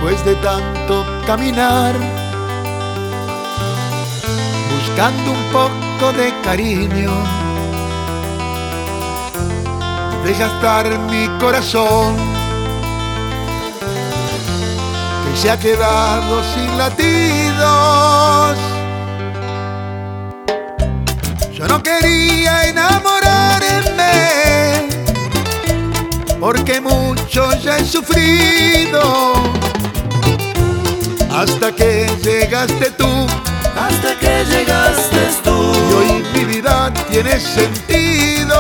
Después de tanto caminar, buscando un poco de cariño, deja estar mi corazón, que se ha quedado sin latidos. Yo no quería enamorarme, porque mucho ya he sufrido, hasta que llegaste tú. Hasta que llegaste tú. Y hoy mi vida tiene sentido.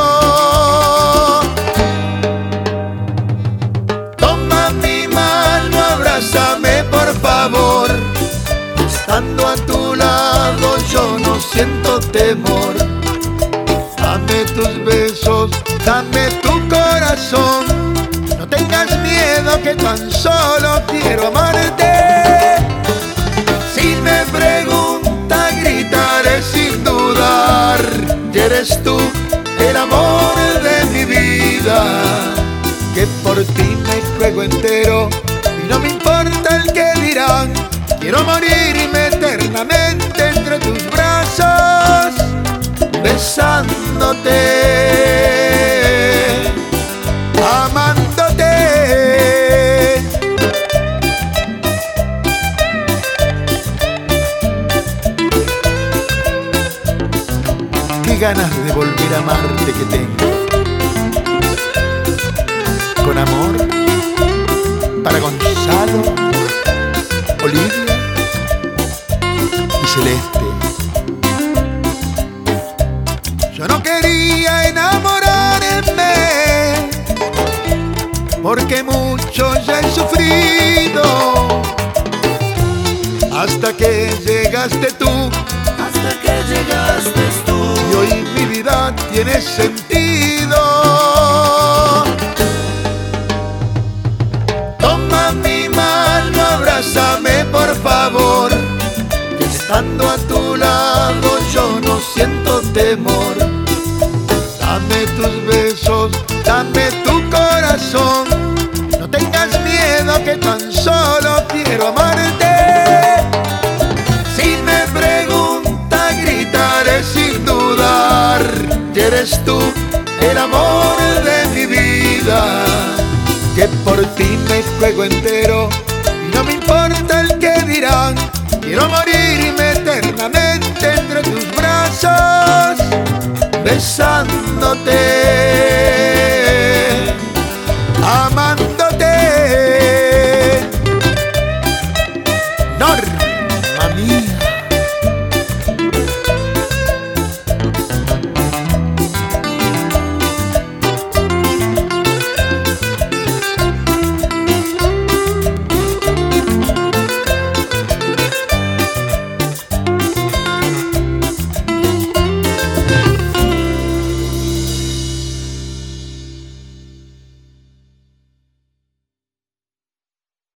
Toma mi mano, abrázame por favor. Estando a tu lado yo no siento temor. Dame tus besos, dame tu corazón. No tengas miedo que tan solo quiero amarte. Si me pregunta gritaré sin dudar, y eres tú el amor de mi vida, que por ti me juego entero y no me importa el que dirán. Quiero morirme eternamente entre tus brazos, besándote, amándote. Qué ganas de volver a amarte que tengo. Con amor para Gonzalo, Olivia y Celeste. Yo no quería enamorarme, porque mucho ya he sufrido, hasta que llegaste tú. Hasta que llegaste tú. Y hoy mi vida tiene sentido. Toma mi mano, abrázame por favor. Que estando a tu lado yo no siento temor. Dame tus besos, dame tu corazón. No tengas miedo que tan solo quiero amarte. Si me pregunta gritaré sin dudar, y eres tú el amor de mi vida, que por ti me juego entero y no me importa el que dirán. Quiero morirme eternamente entre tus brazos, besándote.